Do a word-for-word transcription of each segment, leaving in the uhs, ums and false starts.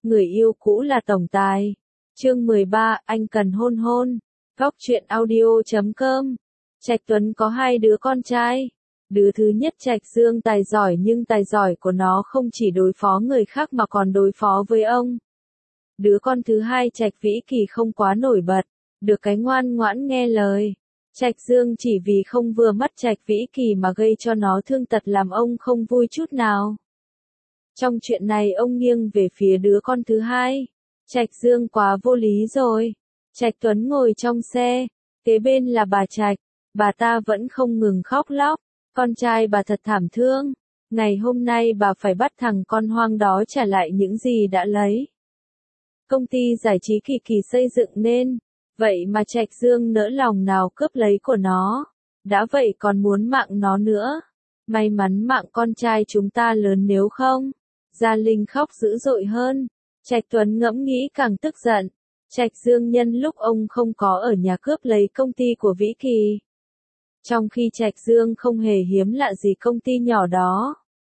người yêu cũ là tổng tài. Chương mười ba, anh cần hôn hôn. Góc truyện audio chấm com. Trạch Tuấn có hai đứa con trai. Đứa thứ nhất Trạch Dương tài giỏi, nhưng tài giỏi của nó không chỉ đối phó người khác mà còn đối phó với ông. Đứa con thứ hai Trạch Vĩ Kỳ không quá nổi bật, được cái ngoan ngoãn nghe lời. Trạch Dương chỉ vì không vừa mắt Trạch Vĩ Kỳ mà gây cho nó thương tật làm ông không vui chút nào. Trong chuyện này ông nghiêng về phía đứa con thứ hai. Trạch Dương quá vô lý rồi. Trạch Tuấn ngồi trong xe, kế bên là bà Trạch, bà ta vẫn không ngừng khóc lóc. Con trai bà thật thảm thương. Ngày hôm nay bà phải bắt thằng con hoang đó trả lại những gì đã lấy. Công ty giải trí Kỳ Kỳ xây dựng nên, vậy mà Trạch Dương nỡ lòng nào cướp lấy của nó. Đã vậy còn muốn mạng nó nữa. May mắn mạng con trai chúng ta lớn, nếu không. Gia Linh khóc dữ dội hơn. Trạch Tuấn ngẫm nghĩ càng tức giận. Trạch Dương nhân lúc ông không có ở nhà cướp lấy công ty của Vĩ Kỳ. Trong khi Trạch Dương không hề hiếm lạ gì công ty nhỏ đó,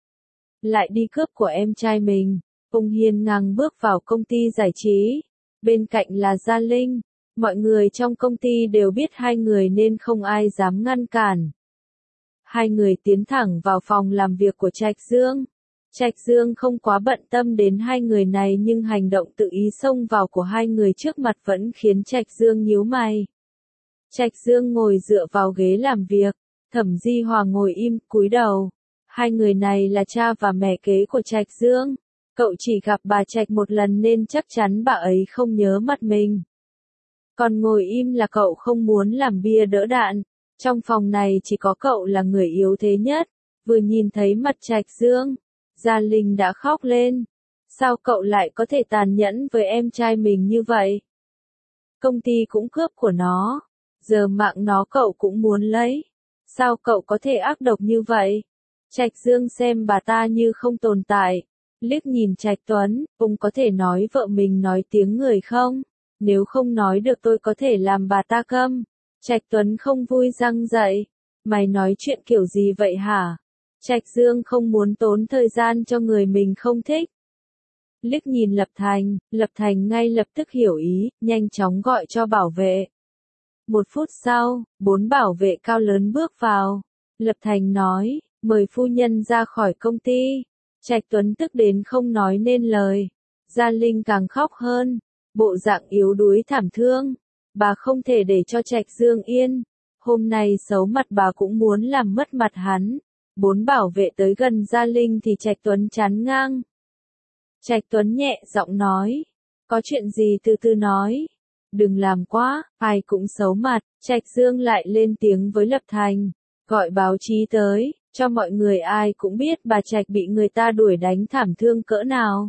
lại đi cướp của em trai mình. Ông hiên ngang bước vào công ty giải trí. Bên cạnh là Gia Linh. Mọi người trong công ty đều biết hai người nên không ai dám ngăn cản. Hai người tiến thẳng vào phòng làm việc của Trạch Dương. Trạch Dương không quá bận tâm đến hai người này, nhưng hành động tự ý xông vào của hai người trước mặt vẫn khiến Trạch Dương nhíu mày. Trạch Dương ngồi dựa vào ghế làm việc, Thẩm Di Hòa ngồi im, cúi đầu. Hai người này là cha và mẹ kế của Trạch Dương. Cậu chỉ gặp bà Trạch một lần nên chắc chắn bà ấy không nhớ mặt mình. Còn ngồi im là cậu không muốn làm bia đỡ đạn. Trong phòng này chỉ có cậu là người yếu thế nhất. Vừa nhìn thấy mặt Trạch Dương, Gia Linh đã khóc lên. Sao cậu lại có thể tàn nhẫn với em trai mình như vậy? Công ty cũng cướp của nó, giờ mạng nó cậu cũng muốn lấy. Sao cậu có thể ác độc như vậy? Trạch Dương xem bà ta như không tồn tại. Liếc nhìn Trạch Tuấn, ông có thể nói vợ mình nói tiếng người không? Nếu không nói được tôi có thể làm bà ta câm. Trạch Tuấn không vui răng dậy. Mày nói chuyện kiểu gì vậy hả? Trạch Dương không muốn tốn thời gian cho người mình không thích. Liếc nhìn Lập Thành, Lập Thành ngay lập tức hiểu ý, nhanh chóng gọi cho bảo vệ. Một phút sau, bốn bảo vệ cao lớn bước vào. Lập Thành nói, mời phu nhân ra khỏi công ty. Trạch Tuấn tức đến không nói nên lời. Gia Linh càng khóc hơn, bộ dạng yếu đuối thảm thương. Bà không thể để cho Trạch Dương yên. Hôm nay xấu mặt bà cũng muốn làm mất mặt hắn. Bốn bảo vệ tới gần Gia Linh thì Trạch Tuấn chán ngang. Trạch Tuấn nhẹ giọng nói, có chuyện gì từ từ nói. Đừng làm quá, ai cũng xấu mặt. Trạch Dương lại lên tiếng với Lập Thành, gọi báo chí tới, cho mọi người ai cũng biết bà Trạch bị người ta đuổi đánh thảm thương cỡ nào.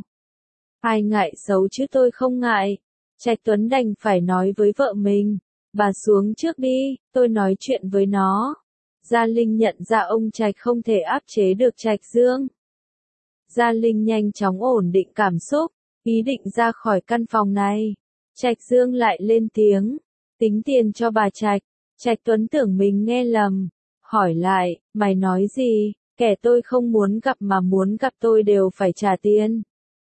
Ai ngại xấu chứ tôi không ngại. Trạch Tuấn đành phải nói với vợ mình, bà xuống trước đi, tôi nói chuyện với nó. Gia Linh nhận ra ông Trạch không thể áp chế được Trạch Dương. Gia Linh nhanh chóng ổn định cảm xúc, ý định ra khỏi căn phòng này. Trạch Dương lại lên tiếng, tính tiền cho bà Trạch. Trạch Tuấn tưởng mình nghe lầm, hỏi lại, mày nói gì? Kẻ tôi không muốn gặp mà muốn gặp tôi đều phải trả tiền.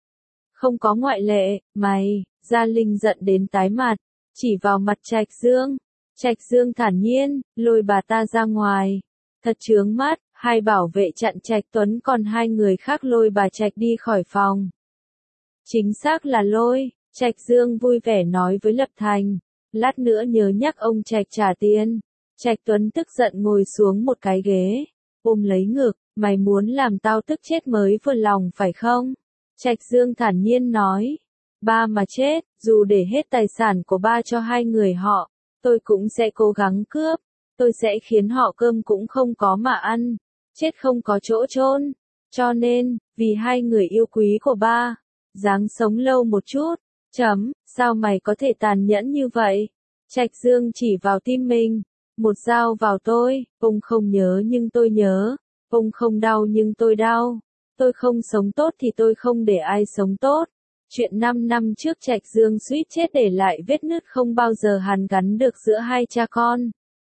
Không có ngoại lệ, mày. Gia Linh giận đến tái mặt, chỉ vào mặt Trạch Dương. Trạch Dương thản nhiên, lôi bà ta ra ngoài. Thật chướng mắt, hai bảo vệ chặn Trạch Tuấn, còn hai người khác lôi bà Trạch đi khỏi phòng. Chính xác là lôi. Trạch Dương vui vẻ nói với Lập Thành, lát nữa nhớ nhắc ông Trạch trả tiền. Trạch Tuấn tức giận ngồi xuống một cái ghế, ôm lấy ngực, mày muốn làm tao tức chết mới vừa lòng phải không? Trạch Dương thản nhiên nói, ba mà chết, dù để hết tài sản của ba cho hai người họ, tôi cũng sẽ cố gắng cướp, tôi sẽ khiến họ cơm cũng không có mà ăn, chết không có chỗ chôn. Cho nên, vì hai người yêu quý của ba, ráng sống lâu một chút. Chấm, sao mày có thể tàn nhẫn như vậy? Trạch Dương chỉ vào tim mình, một dao vào tôi, ông không nhớ nhưng tôi nhớ, ông không đau nhưng tôi đau, tôi không sống tốt thì tôi không để ai sống tốt. Chuyện năm năm trước Trạch Dương suýt chết để lại vết nứt không bao giờ hàn gắn được giữa hai cha con.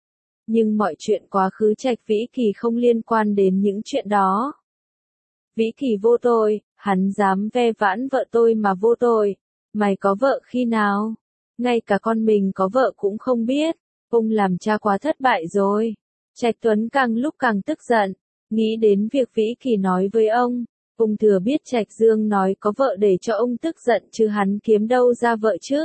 Nhưng mọi chuyện quá khứ Trạch Vĩ Kỳ không liên quan đến những chuyện đó. Vĩ Kỳ vô tội, Hắn dám ve vãn vợ tôi mà vô tội. Mày có vợ khi nào? Ngay cả con mình có vợ cũng không biết. Ông làm cha quá thất bại rồi. Trạch Tuấn càng lúc càng tức giận. Nghĩ đến việc Vĩ Kỳ nói với ông. Ông thừa biết Trạch Dương nói có vợ để cho ông tức giận chứ hắn kiếm đâu ra vợ chứ.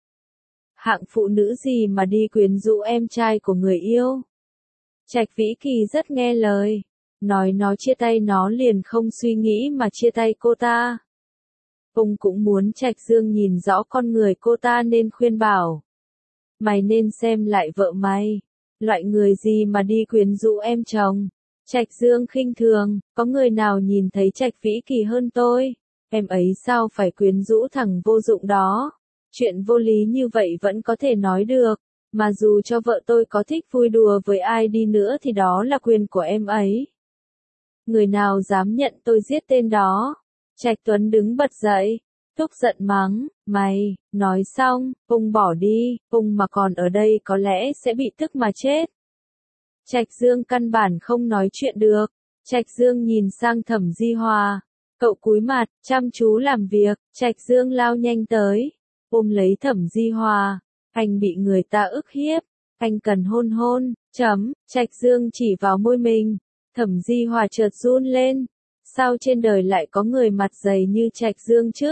Hạng phụ nữ gì mà đi quyến rũ em trai của người yêu. Trạch Vĩ Kỳ rất nghe lời. Nói nó chia tay nó liền không suy nghĩ mà chia tay cô ta. Ông cũng muốn Trạch Dương nhìn rõ con người cô ta nên khuyên bảo. Mày nên xem lại vợ mày. Loại người gì mà đi quyến rũ em chồng. Trạch Dương khinh thường, có người nào nhìn thấy Trạch Vĩ Kỳ hơn tôi. Em ấy sao phải quyến rũ thằng vô dụng đó. Chuyện vô lý như vậy vẫn có thể nói được. Mà dù cho vợ tôi có thích vui đùa với ai đi nữa thì đó là quyền của em ấy. Người nào dám nhận tôi giết tên đó. Trạch Tuấn đứng bật dậy, tức giận mắng, mày, nói xong, ông bỏ đi, ông mà còn ở đây có lẽ sẽ bị tức mà chết. Trạch Dương căn bản không nói chuyện được. Trạch Dương nhìn sang Thẩm Di Hòa. Cậu cúi mặt, chăm chú làm việc. Trạch Dương lao nhanh tới, ôm lấy Thẩm Di Hòa. Anh bị người ta ức hiếp. Anh cần hôn hôn, chấm. Trạch Dương chỉ vào môi mình. Thẩm Di Hòa chợt run lên. Sao trên đời lại có người mặt dày như Trạch Dương chứ?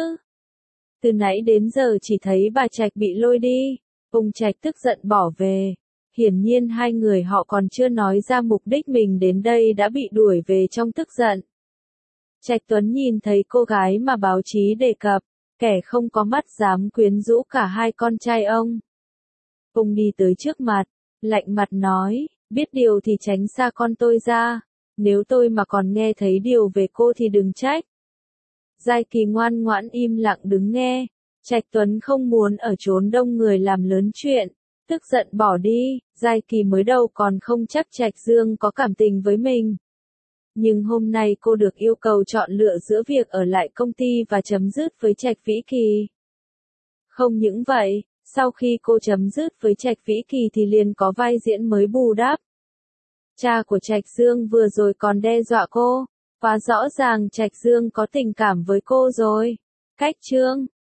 Từ nãy đến giờ chỉ thấy bà Trạch bị lôi đi. Ông Trạch tức giận bỏ về. Hiển nhiên hai người họ còn chưa nói ra mục đích mình đến đây đã bị đuổi về trong tức giận. Trạch Tuấn nhìn thấy cô gái mà báo chí đề cập, kẻ không có mắt dám quyến rũ cả hai con trai ông. Ông đi tới trước mặt, lạnh mặt nói, biết điều thì tránh xa con tôi ra, nếu tôi mà còn nghe thấy điều về cô thì đừng trách. Giai Kỳ ngoan ngoãn im lặng đứng nghe. Trạch Tuấn không muốn ở chốn đông người làm lớn chuyện. Tức giận bỏ đi. Giai Kỳ mới đầu còn không chắc Trạch Dương có cảm tình với mình. Nhưng hôm nay cô được yêu cầu chọn lựa giữa việc ở lại công ty và chấm dứt với Trạch Vĩ Kỳ. Không những vậy, sau khi cô chấm dứt với Trạch Vĩ Kỳ thì liền có vai diễn mới bù đắp. Cha của Trạch Dương vừa rồi còn đe dọa cô. Và rõ ràng Trạch Dương có tình cảm với cô rồi. Cách chương